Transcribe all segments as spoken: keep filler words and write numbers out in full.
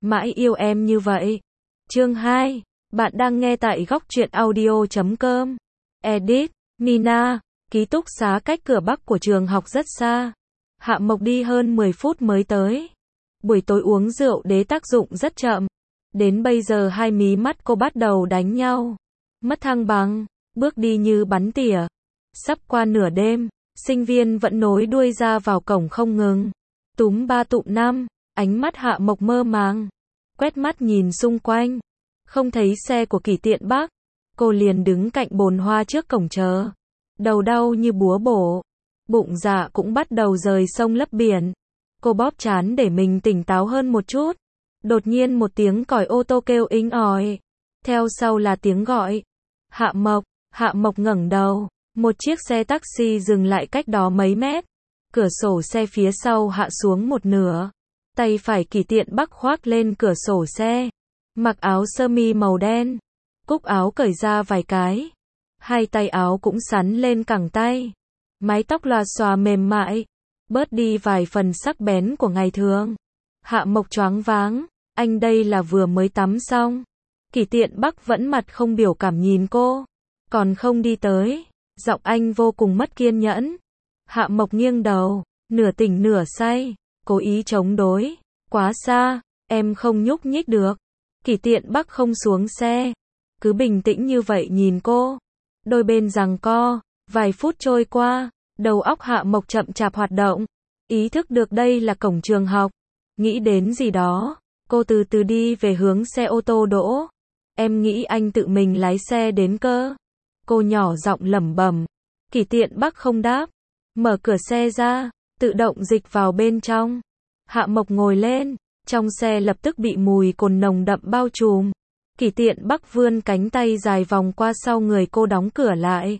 mãi yêu em như vậy. Chương hai. Bạn đang nghe tại góc truyện audio chấm com. Edit, Mina. Ký túc xá cách cửa bắc của trường học rất xa. Hạ Mộc đi hơn mười phút mới tới. Buổi tối uống rượu đế tác dụng rất chậm. Đến bây giờ hai mí mắt cô bắt đầu đánh nhau. Mất thăng bằng, bước đi như bắn tỉa. Sắp qua nửa đêm, sinh viên vẫn nối đuôi ra vào cổng không ngừng. Túm ba tụm năm, ánh mắt Hạ Mộc mơ màng. Quét mắt nhìn xung quanh. Không thấy xe của Kỷ Tiện Bắc. Cô liền đứng cạnh bồn hoa trước cổng chờ. Đầu đau như búa bổ. Bụng dạ cũng bắt đầu rời sông lấp biển. Cô bóp trán để mình tỉnh táo hơn một chút. Đột nhiên một tiếng còi ô tô kêu inh ỏi. Theo sau là tiếng gọi. Hạ Mộc, Hạ Mộc ngẩng đầu. Một chiếc xe taxi dừng lại cách đó mấy mét. Cửa sổ xe phía sau hạ xuống một nửa. Tay phải Kỷ Tiện Bắc khoác lên cửa sổ xe. Mặc áo sơ mi màu đen. Cúc áo cởi ra vài cái. Hai tay áo cũng sắn lên cẳng tay. Mái tóc lòa xòa mềm mại. Bớt đi vài phần sắc bén của ngày thường. Hạ Mộc choáng váng. Anh đây là vừa mới tắm xong. Kỷ Tiện Bắc vẫn mặt không biểu cảm nhìn cô. Còn không đi tới. Giọng anh vô cùng mất kiên nhẫn. Hạ Mộc nghiêng đầu. Nửa tỉnh nửa say. Cố ý chống đối. Quá xa. Em không nhúc nhích được. Kỷ Tiện Bắc không xuống xe. Cứ bình tĩnh như vậy nhìn cô. Đôi bên giằng co. Vài phút trôi qua. Đầu óc Hạ Mộc chậm chạp hoạt động. Ý thức được đây là cổng trường học. Nghĩ đến gì đó. Cô từ từ đi về hướng xe ô tô đỗ. Em nghĩ anh tự mình lái xe đến cơ. Cô nhỏ giọng lẩm bẩm. Kỷ Tiện Bắc không đáp. Mở cửa xe ra. Tự động dịch vào bên trong. Hạ Mộc ngồi lên. Trong xe lập tức bị mùi cồn nồng đậm bao trùm. Kỷ Tiện Bắc vươn cánh tay dài vòng qua sau người cô đóng cửa lại.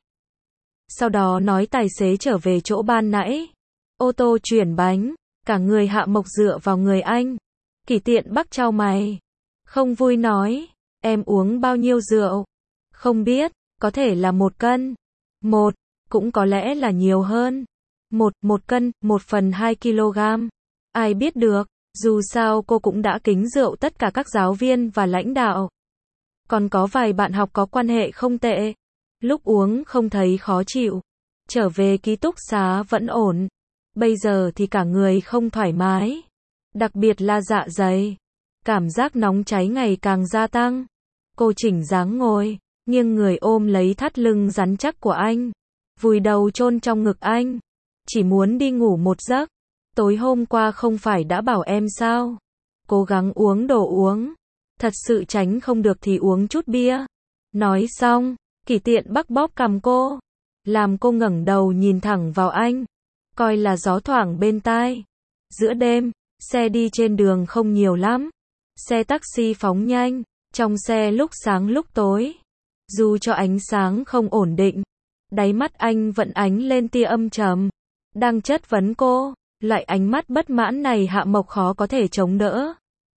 Sau đó nói tài xế trở về chỗ ban nãy. Ô tô chuyển bánh. Cả người Hạ Mộc dựa vào người anh. Kỷ Tiện Bắc chau mày. Không vui nói. Em uống bao nhiêu rượu? Không biết. Có thể là một cân. Một. Cũng có lẽ là nhiều hơn. Một, một cân, một phần hai kg. Ai biết được. Dù sao cô cũng đã kính rượu tất cả các giáo viên và lãnh đạo. Còn có vài bạn học có quan hệ không tệ. Lúc uống không thấy khó chịu. Trở về ký túc xá vẫn ổn. Bây giờ thì cả người không thoải mái. Đặc biệt là dạ dày. Cảm giác nóng cháy ngày càng gia tăng. Cô chỉnh dáng ngồi. Nghiêng người ôm lấy thắt lưng rắn chắc của anh. Vùi đầu chôn trong ngực anh. Chỉ muốn đi ngủ một giấc. Tối hôm qua không phải đã bảo em sao? Cố gắng uống đồ uống. Thật sự tránh không được thì uống chút bia. Nói xong, Kỷ Tiện Bắc bóp cằm cô. Làm cô ngẩng đầu nhìn thẳng vào anh. Coi là gió thoảng bên tai. Giữa đêm, xe đi trên đường không nhiều lắm. Xe taxi phóng nhanh. Trong xe lúc sáng lúc tối. Dù cho ánh sáng không ổn định. Đáy mắt anh vẫn ánh lên tia âm trầm. Đang chất vấn cô. Loại ánh mắt bất mãn này Hạ Mộc khó có thể chống đỡ.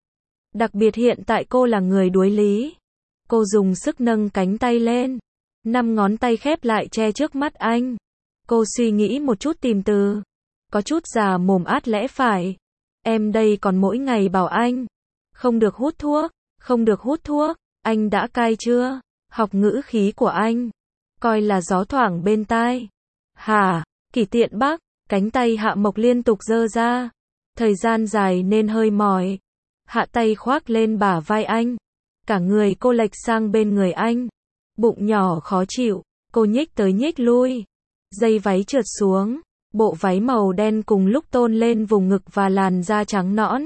Đặc biệt hiện tại cô là người đuối lý. Cô dùng sức nâng cánh tay lên. Năm ngón tay khép lại che trước mắt anh. Cô suy nghĩ một chút tìm từ. Có chút già mồm át lẽ phải. Em đây còn mỗi ngày bảo anh. Không được hút thuốc. Không được hút thuốc. Anh đã cai chưa? Học ngữ khí của anh. Coi là gió thoảng bên tai. Hả? Kỷ Tiện Bắc. Cánh tay Hạ Mộc liên tục giơ ra. Thời gian dài nên hơi mỏi. Hạ tay khoác lên bả vai anh. Cả người cô lệch sang bên người anh. Bụng nhỏ khó chịu. Cô nhích tới nhích lui. Dây váy trượt xuống. Bộ váy màu đen cùng lúc tôn lên vùng ngực và làn da trắng nõn.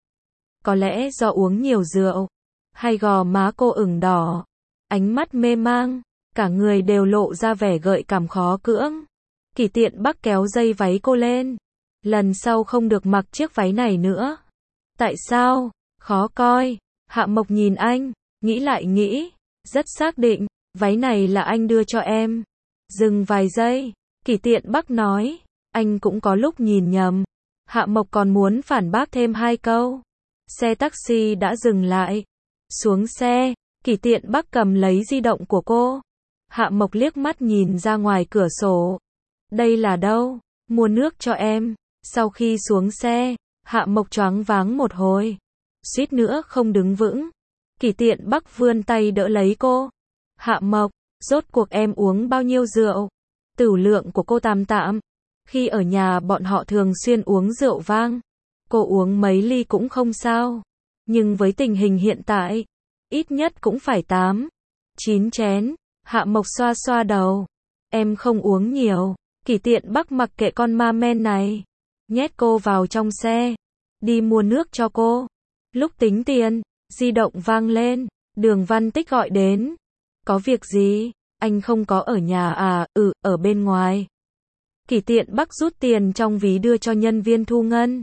Có lẽ do uống nhiều rượu. Hay gò má cô ửng đỏ. Ánh mắt mê mang. Cả người đều lộ ra vẻ gợi cảm khó cưỡng. Kỷ Tiện Bắc kéo dây váy cô lên. Lần sau không được mặc chiếc váy này nữa. Tại sao? Khó coi. Hạ Mộc nhìn anh. Nghĩ lại nghĩ. Rất xác định. Váy này là anh đưa cho em. Dừng vài giây. Kỷ Tiện Bắc nói. Anh cũng có lúc nhìn nhầm. Hạ Mộc còn muốn phản bác thêm hai câu. Xe taxi đã dừng lại. Xuống xe. Kỷ Tiện Bắc cầm lấy di động của cô. Hạ Mộc liếc mắt nhìn ra ngoài cửa sổ. Đây là đâu? Mua nước cho em. Sau khi xuống xe, Hạ Mộc choáng váng một hồi. suýt nữa không đứng vững. Kỷ Tiện Bắc vươn tay đỡ lấy cô. Hạ Mộc, rốt cuộc em uống bao nhiêu rượu? Tửu lượng của cô tạm tạm. Khi ở nhà bọn họ thường xuyên uống rượu vang. Cô uống mấy ly cũng không sao. Nhưng với tình hình hiện tại, ít nhất cũng phải tám, chín chén. Hạ Mộc xoa xoa đầu. Em không uống nhiều. Kỷ Tiện Bắc mặc kệ con ma men này. Nhét cô vào trong xe. Đi mua nước cho cô. Lúc tính tiền, di động vang lên. Đường Văn Tích gọi đến. Có việc gì? Anh không có ở nhà à? Ừ, ở bên ngoài. Kỷ Tiện Bắc rút tiền trong ví đưa cho nhân viên thu ngân.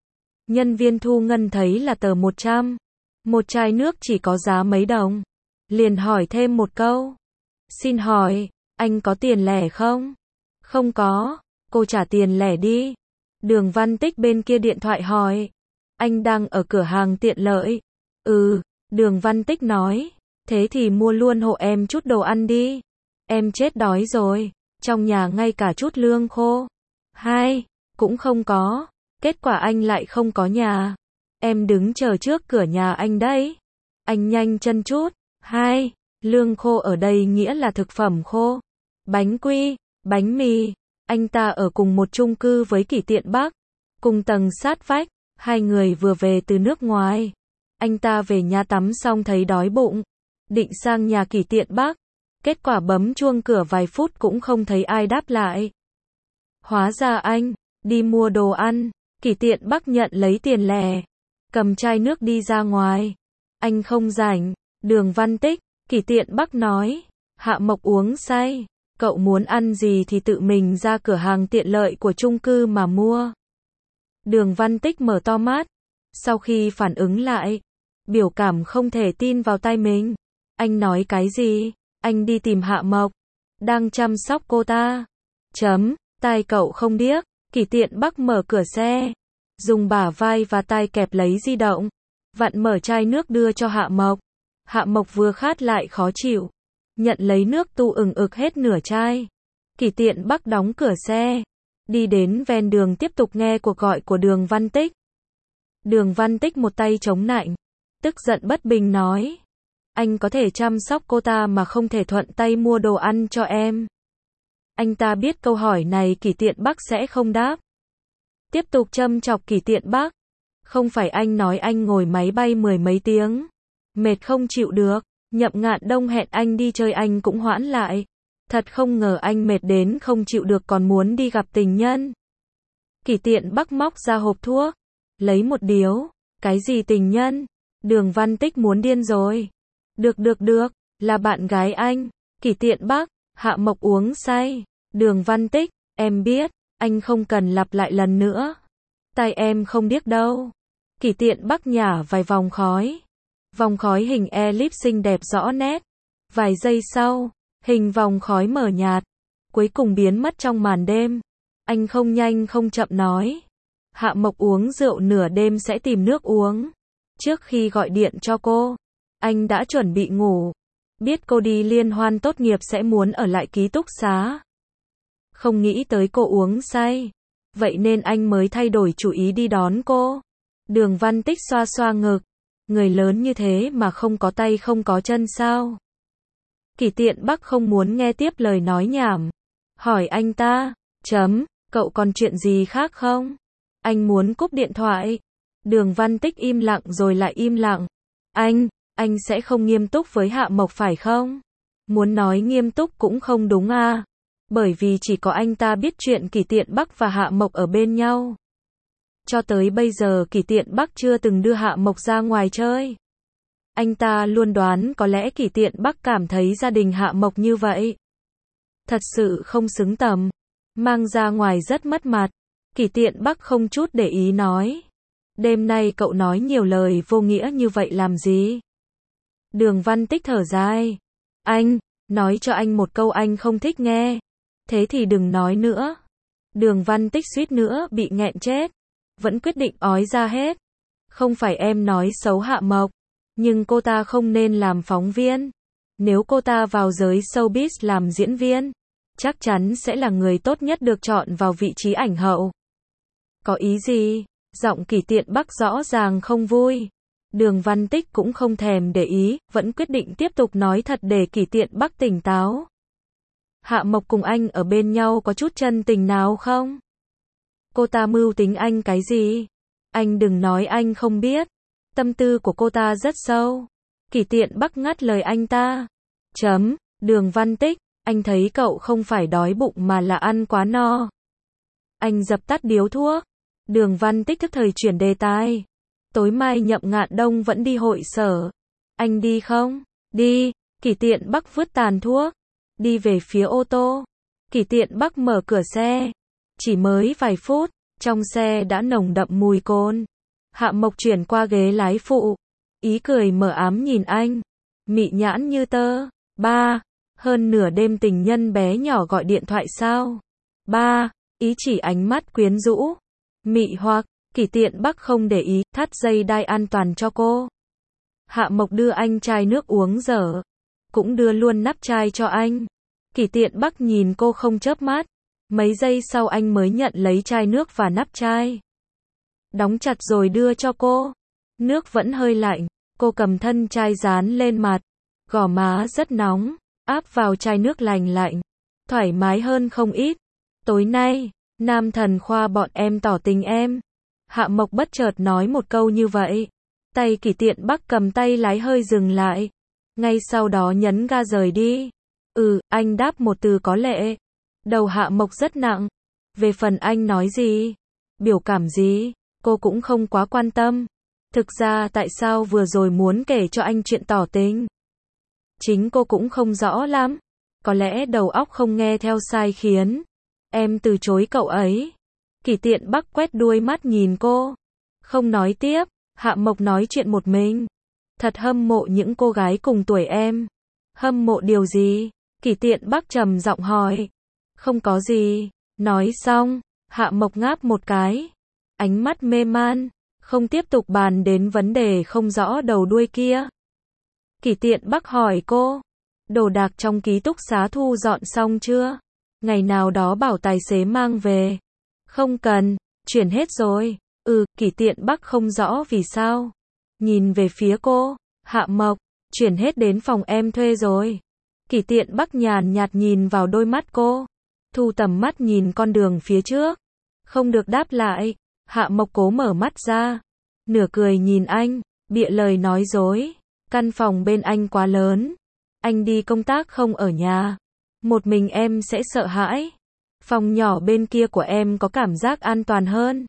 Nhân viên thu ngân thấy là tờ một trăm. Một chai nước chỉ có giá mấy đồng. Liền hỏi thêm một câu. Xin hỏi, anh có tiền lẻ không? Không có. Cô trả tiền lẻ đi. Đường Văn Tích bên kia điện thoại hỏi. Anh đang ở cửa hàng tiện lợi. Ừ, Đường Văn Tích nói. Thế thì mua luôn hộ em chút đồ ăn đi. Em chết đói rồi. Trong nhà ngay cả chút lương khô. Hai, cũng không có. Kết quả anh lại không có nhà. Em đứng chờ trước cửa nhà anh đấy. Anh nhanh chân chút. Hai, lương khô ở đây nghĩa là thực phẩm khô. Bánh quy, bánh mì. Anh ta ở cùng một chung cư với Kỷ Tiện Bắc. Cùng tầng sát vách. Hai người vừa về từ nước ngoài. Anh ta về nhà tắm xong thấy đói bụng. Định sang nhà Kỷ Tiện Bắc. Kết quả bấm chuông cửa vài phút cũng không thấy ai đáp lại. Hóa ra anh đi mua đồ ăn. Kỷ Tiện Bắc nhận lấy tiền lẻ. Cầm chai nước đi ra ngoài. Anh không rảnh. Đường Văn Tích. Kỷ Tiện Bắc nói. Hạ Mộc uống say. Cậu muốn ăn gì thì tự mình ra cửa hàng tiện lợi của chung cư mà mua. Đường Văn Tích mở to mắt. Sau khi phản ứng lại. Biểu cảm không thể tin vào tai mình. Anh nói cái gì? Anh đi tìm Hạ Mộc. Đang chăm sóc cô ta. Chấm. Tai cậu không điếc. Kỷ Tiện Bắc mở cửa xe. Dùng bả vai và tai kẹp lấy di động. Vặn mở chai nước đưa cho Hạ Mộc. Hạ Mộc vừa khát lại khó chịu. Nhận lấy nước tu ừng ực hết nửa chai. Kỷ Tiện Bắc đóng cửa xe. Đi đến ven đường tiếp tục nghe cuộc gọi của Đường Văn Tích. Đường Văn Tích một tay chống nạnh. Tức giận bất bình nói. Anh có thể chăm sóc cô ta mà không thể thuận tay mua đồ ăn cho em. Anh ta biết câu hỏi này Kỷ Tiện Bắc sẽ không đáp. Tiếp tục châm chọc Kỷ Tiện Bắc. Không phải anh nói anh ngồi máy bay mười mấy tiếng. Mệt không chịu được. Nhậm Ngạn Đông hẹn anh đi chơi anh cũng hoãn lại. Thật không ngờ anh mệt đến không chịu được còn muốn đi gặp tình nhân. Kỷ Tiện Bắc móc ra hộp thuốc. Lấy một điếu. Cái gì tình nhân? Đường Văn Tích muốn điên rồi. Được được được. Là bạn gái anh. Kỷ Tiện Bắc. Hạ Mộc uống say. Đường Văn Tích. Em biết. Anh không cần lặp lại lần nữa. Tai em không điếc đâu. Kỷ Tiện Bắc nhả vài vòng khói. Vòng khói hình elip xinh đẹp rõ nét. Vài giây sau, hình vòng khói mờ nhạt. Cuối cùng biến mất trong màn đêm. Anh không nhanh không chậm nói. Hạ Mộc uống rượu nửa đêm sẽ tìm nước uống. Trước khi gọi điện cho cô, anh đã chuẩn bị ngủ. Biết cô đi liên hoan tốt nghiệp sẽ muốn ở lại ký túc xá. Không nghĩ tới cô uống say. Vậy nên anh mới thay đổi chủ ý đi đón cô. Đường Văn Tích xoa xoa ngực. Người lớn như thế mà không có tay không có chân sao? Kỷ Tiện Bắc không muốn nghe tiếp lời nói nhảm. Hỏi anh ta. Chấm. Cậu còn chuyện gì khác không? Anh muốn cúp điện thoại. Đường Văn Tích im lặng rồi lại im lặng. Anh, anh sẽ không nghiêm túc với Hạ Mộc phải không? Muốn nói nghiêm túc cũng không đúng à. Bởi vì chỉ có anh ta biết chuyện Kỷ Tiện Bắc và Hạ Mộc ở bên nhau. Cho tới bây giờ Kỷ Tiện Bắc chưa từng đưa Hạ Mộc ra ngoài chơi. Anh ta luôn đoán có lẽ Kỷ Tiện Bắc cảm thấy gia đình Hạ Mộc như vậy. Thật sự không xứng tầm. Mang ra ngoài rất mất mặt. Kỷ Tiện Bắc không chút để ý nói. Đêm nay cậu nói nhiều lời vô nghĩa như vậy làm gì? Đường Văn Tích thở dài. Anh, nói cho anh một câu anh không thích nghe. Thế thì đừng nói nữa. Đường Văn Tích suýt nữa bị nghẹn chết. Vẫn quyết định ói ra hết. Không phải em nói xấu Hạ Mộc. Nhưng cô ta không nên làm phóng viên. Nếu cô ta vào giới showbiz làm diễn viên, chắc chắn sẽ là người tốt nhất được chọn vào vị trí ảnh hậu. Có ý gì? Giọng Kỷ Tiện Bắc rõ ràng không vui. Đường Văn Tích cũng không thèm để ý, vẫn quyết định tiếp tục nói thật để Kỷ Tiện Bắc tỉnh táo. Hạ Mộc cùng anh ở bên nhau có chút chân tình nào không? Cô ta mưu tính anh cái gì? Anh đừng nói anh không biết. Tâm tư của cô ta rất sâu. Kỷ Tiện Bắc ngắt lời anh ta. Chấm, Đường Văn Tích, anh thấy cậu không phải đói bụng mà là ăn quá no. Anh dập tắt điếu thuốc. Đường Văn Tích thức thời chuyển đề tài. Tối mai Nhậm Ngạn Đông vẫn đi hội sở. Anh đi không? Đi. Kỷ Tiện Bắc vứt tàn thuốc. Đi về phía ô tô. Kỷ Tiện Bắc mở cửa xe. Chỉ mới vài phút, trong xe đã nồng đậm mùi cồn. Hạ Mộc chuyển qua ghế lái phụ. Ý cười mờ ám nhìn anh. Mị nhãn như tơ. Ba. Hơn nửa đêm tình nhân bé nhỏ gọi điện thoại sao? Ba. Ý chỉ ánh mắt quyến rũ. Mị hoặc. Kỷ Tiện Bắc không để ý, thắt dây đai an toàn cho cô. Hạ Mộc đưa anh chai nước uống dở. Cũng đưa luôn nắp chai cho anh. Kỷ Tiện Bắc nhìn cô không chớp mắt. Mấy giây sau anh mới nhận lấy chai nước và nắp chai. Đóng chặt rồi đưa cho cô. Nước vẫn hơi lạnh. Cô cầm thân chai dán lên mặt. Gò má rất nóng. Áp vào chai nước lành lạnh. Thoải mái hơn không ít. Tối nay, Nam Thần Khoa bọn em tỏ tình em. Hạ Mộc bất chợt nói một câu như vậy. Tay Kỷ Tiện Bắc cầm tay lái hơi dừng lại. Ngay sau đó nhấn ga rời đi. Ừ, anh đáp một từ có lệ. Đầu Hạ Mộc rất nặng. Về phần anh nói gì, biểu cảm gì, cô cũng không quá quan tâm. Thực ra tại sao vừa rồi muốn kể cho anh chuyện tỏ tình, chính cô cũng không rõ lắm. Có lẽ đầu óc không nghe theo sai khiến em từ chối cậu ấy. Kỷ Tiện Bắc quét đuôi mắt nhìn cô. Không nói tiếp. Hạ Mộc nói chuyện một mình. Thật hâm mộ những cô gái cùng tuổi em. Hâm mộ điều gì? Kỷ Tiện Bắc trầm giọng hỏi. Không có gì. Nói xong, Hạ Mộc ngáp một cái. Ánh mắt mê man. Không tiếp tục bàn đến vấn đề không rõ đầu đuôi kia. Kỷ Tiện Bắc hỏi cô. Đồ đạc trong ký túc xá thu dọn xong chưa? Ngày nào đó bảo tài xế mang về. Không cần, chuyển hết rồi. Ừ, Kỷ Tiện Bắc không rõ vì sao. Nhìn về phía cô. Hạ Mộc, chuyển hết đến phòng em thuê rồi. Kỷ Tiện Bắc nhàn nhạt nhìn vào đôi mắt cô. Thu tầm mắt nhìn con đường phía trước. Không được đáp lại. Hạ Mộc cố mở mắt ra. Nửa cười nhìn anh. Bịa lời nói dối. Căn phòng bên anh quá lớn. Anh đi công tác không ở nhà. Một mình em sẽ sợ hãi. Phòng nhỏ bên kia của em có cảm giác an toàn hơn.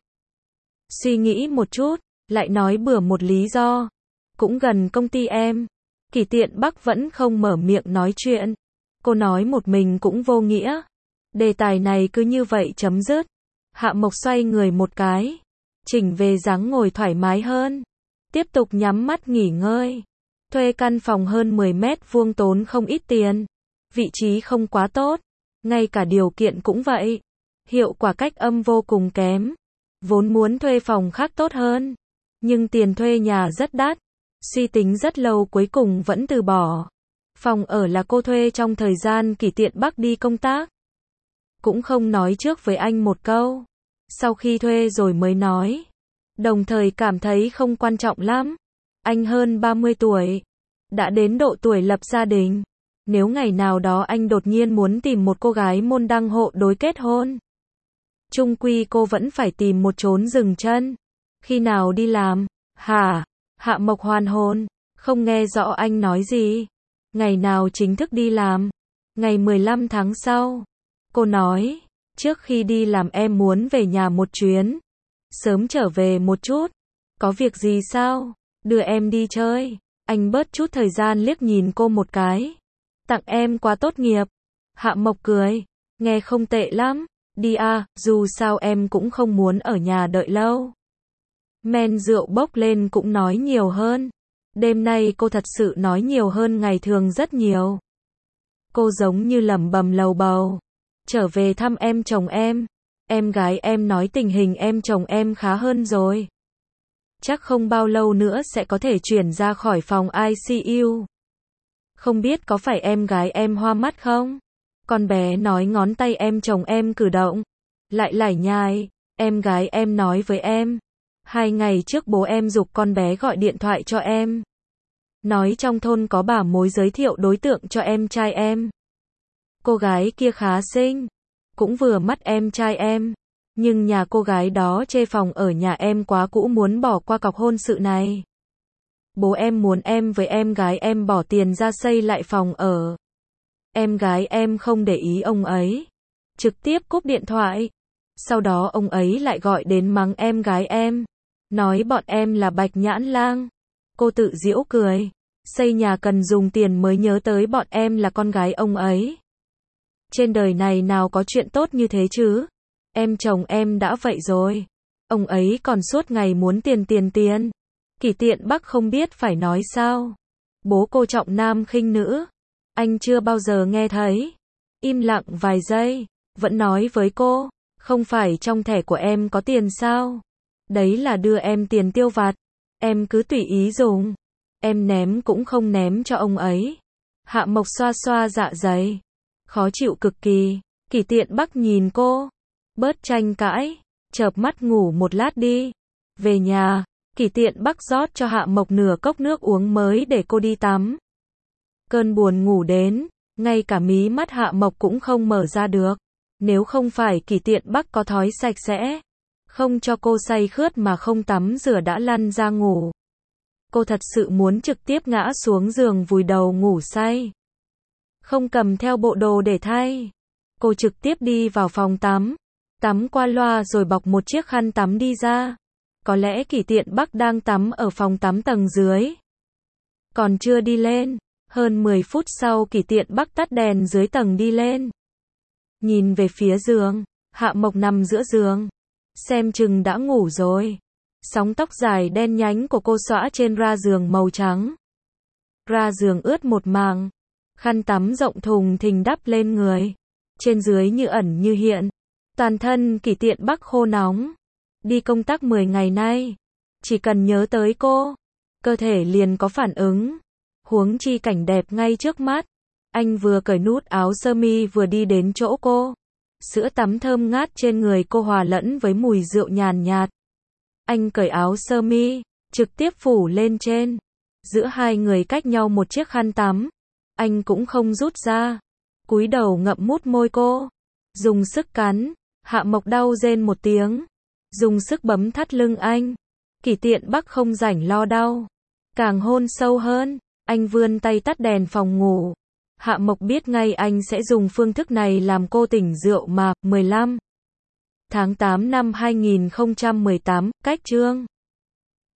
Suy nghĩ một chút, lại nói bừa một lý do. Cũng gần công ty em. Kỷ Tiện Bắc vẫn không mở miệng nói chuyện. Cô nói một mình cũng vô nghĩa. Đề tài này cứ như vậy chấm dứt. Hạ Mộc xoay người một cái. Chỉnh về dáng ngồi thoải mái hơn. Tiếp tục nhắm mắt nghỉ ngơi. Thuê căn phòng hơn mười mét vuông tốn không ít tiền. Vị trí không quá tốt. Ngay cả điều kiện cũng vậy. Hiệu quả cách âm vô cùng kém. Vốn muốn thuê phòng khác tốt hơn. Nhưng tiền thuê nhà rất đắt. Suy tính rất lâu cuối cùng vẫn từ bỏ. Phòng ở là cô thuê trong thời gian Kỷ Tiện Bắc đi công tác. Cũng không nói trước với anh một câu. Sau khi thuê rồi mới nói. Đồng thời cảm thấy không quan trọng lắm. Anh hơn ba mươi tuổi. Đã đến độ tuổi lập gia đình. Nếu ngày nào đó anh đột nhiên muốn tìm một cô gái môn đăng hộ đối kết hôn. Chung quy cô vẫn phải tìm một chốn dừng chân. Khi nào đi làm? Hả? Hạ Mộc hoàn hồn. Không nghe rõ anh nói gì. Ngày nào chính thức đi làm? Ngày mười lăm tháng sau. Cô nói. Trước khi đi làm em muốn về nhà một chuyến. Sớm trở về một chút. Có việc gì sao? Đưa em đi chơi. Anh bớt chút thời gian liếc nhìn cô một cái. Tặng em quà tốt nghiệp. Hạ Mộc cười. Nghe không tệ lắm. Đi à, dù sao em cũng không muốn ở nhà đợi lâu. Men rượu bốc lên cũng nói nhiều hơn. Đêm nay cô thật sự nói nhiều hơn ngày thường rất nhiều. Cô giống như lẩm bẩm lầu bầu. Trở về thăm em chồng em. Em gái em nói tình hình em chồng em khá hơn rồi. Chắc không bao lâu nữa sẽ có thể chuyển ra khỏi phòng i xê u. Không biết có phải em gái em hoa mắt không? Con bé nói ngón tay em chồng em cử động. Lại lải nhải. Em gái em nói với em. Hai ngày trước bố em giục con bé gọi điện thoại cho em. Nói trong thôn có bà mối giới thiệu đối tượng cho em trai em. Cô gái kia khá xinh, cũng vừa mắt em trai em. Nhưng nhà cô gái đó chê phòng ở nhà em quá cũ muốn bỏ qua cọc hôn sự này. Bố em muốn em với em gái em bỏ tiền ra xây lại phòng ở. Em gái em không để ý ông ấy, trực tiếp cúp điện thoại. Sau đó ông ấy lại gọi đến mắng em gái em, nói bọn em là bạch nhãn lang. Cô tự giễu cười, xây nhà cần dùng tiền mới nhớ tới bọn em là con gái ông ấy. Trên đời này nào có chuyện tốt như thế chứ. Em chồng em đã vậy rồi, ông ấy còn suốt ngày muốn tiền tiền tiền. Kỷ Tiện Bắc không biết phải nói sao. Bố cô trọng nam khinh nữ, anh chưa bao giờ nghe thấy. Im lặng vài giây, vẫn nói với cô, không phải trong thẻ của em có tiền sao? Đấy là đưa em tiền tiêu vặt, em cứ tùy ý dùng. Em ném cũng không ném cho ông ấy. Hạ Mộc xoa xoa dạ dày, khó chịu cực kỳ. Kỷ Tiện Bắc nhìn cô, bớt tranh cãi, chợp mắt ngủ một lát đi. Về nhà, Kỷ Tiện Bắc rót cho Hạ Mộc nửa cốc nước uống mới để cô đi tắm. Cơn buồn ngủ đến, ngay cả mí mắt Hạ Mộc cũng không mở ra được. Nếu không phải Kỷ Tiện Bắc có thói sạch sẽ, không cho cô say khướt mà không tắm rửa đã lăn ra ngủ. Cô thật sự muốn trực tiếp ngã xuống giường vùi đầu ngủ say. Không cầm theo bộ đồ để thay. Cô trực tiếp đi vào phòng tắm, tắm qua loa rồi bọc một chiếc khăn tắm đi ra. Có lẽ Kỷ Tiện Bắc đang tắm ở phòng tắm tầng dưới. Còn chưa đi lên, hơn mười phút sau Kỷ Tiện Bắc tắt đèn dưới tầng đi lên. Nhìn về phía giường, Hạ Mộc nằm giữa giường, xem chừng đã ngủ rồi. Sóng tóc dài đen nhánh của cô xõa trên ra giường màu trắng. Ra giường ướt một màng, khăn tắm rộng thùng thình đắp lên người, trên dưới như ẩn như hiện. Toàn thân Kỷ Tiện Bắc khô nóng. Đi công tác mười ngày nay, chỉ cần nhớ tới cô, cơ thể liền có phản ứng. Huống chi cảnh đẹp ngay trước mắt. Anh vừa cởi nút áo sơ mi vừa đi đến chỗ cô. Sữa tắm thơm ngát trên người cô hòa lẫn với mùi rượu nhàn nhạt. Anh cởi áo sơ mi, trực tiếp phủ lên trên. Giữa hai người cách nhau một chiếc khăn tắm. Anh cũng không rút ra. Cúi đầu ngậm mút môi cô. Dùng sức cắn. Hạ Mộc đau rên một tiếng. Dùng sức bấm thắt lưng anh. Kỷ Tiện Bắc không rảnh lo đau. Càng hôn sâu hơn. Anh vươn tay tắt đèn phòng ngủ. Hạ Mộc biết ngay anh sẽ dùng phương thức này làm cô tỉnh rượu mà. mười lăm tháng tám năm hai nghìn không trăm mười tám, cách chương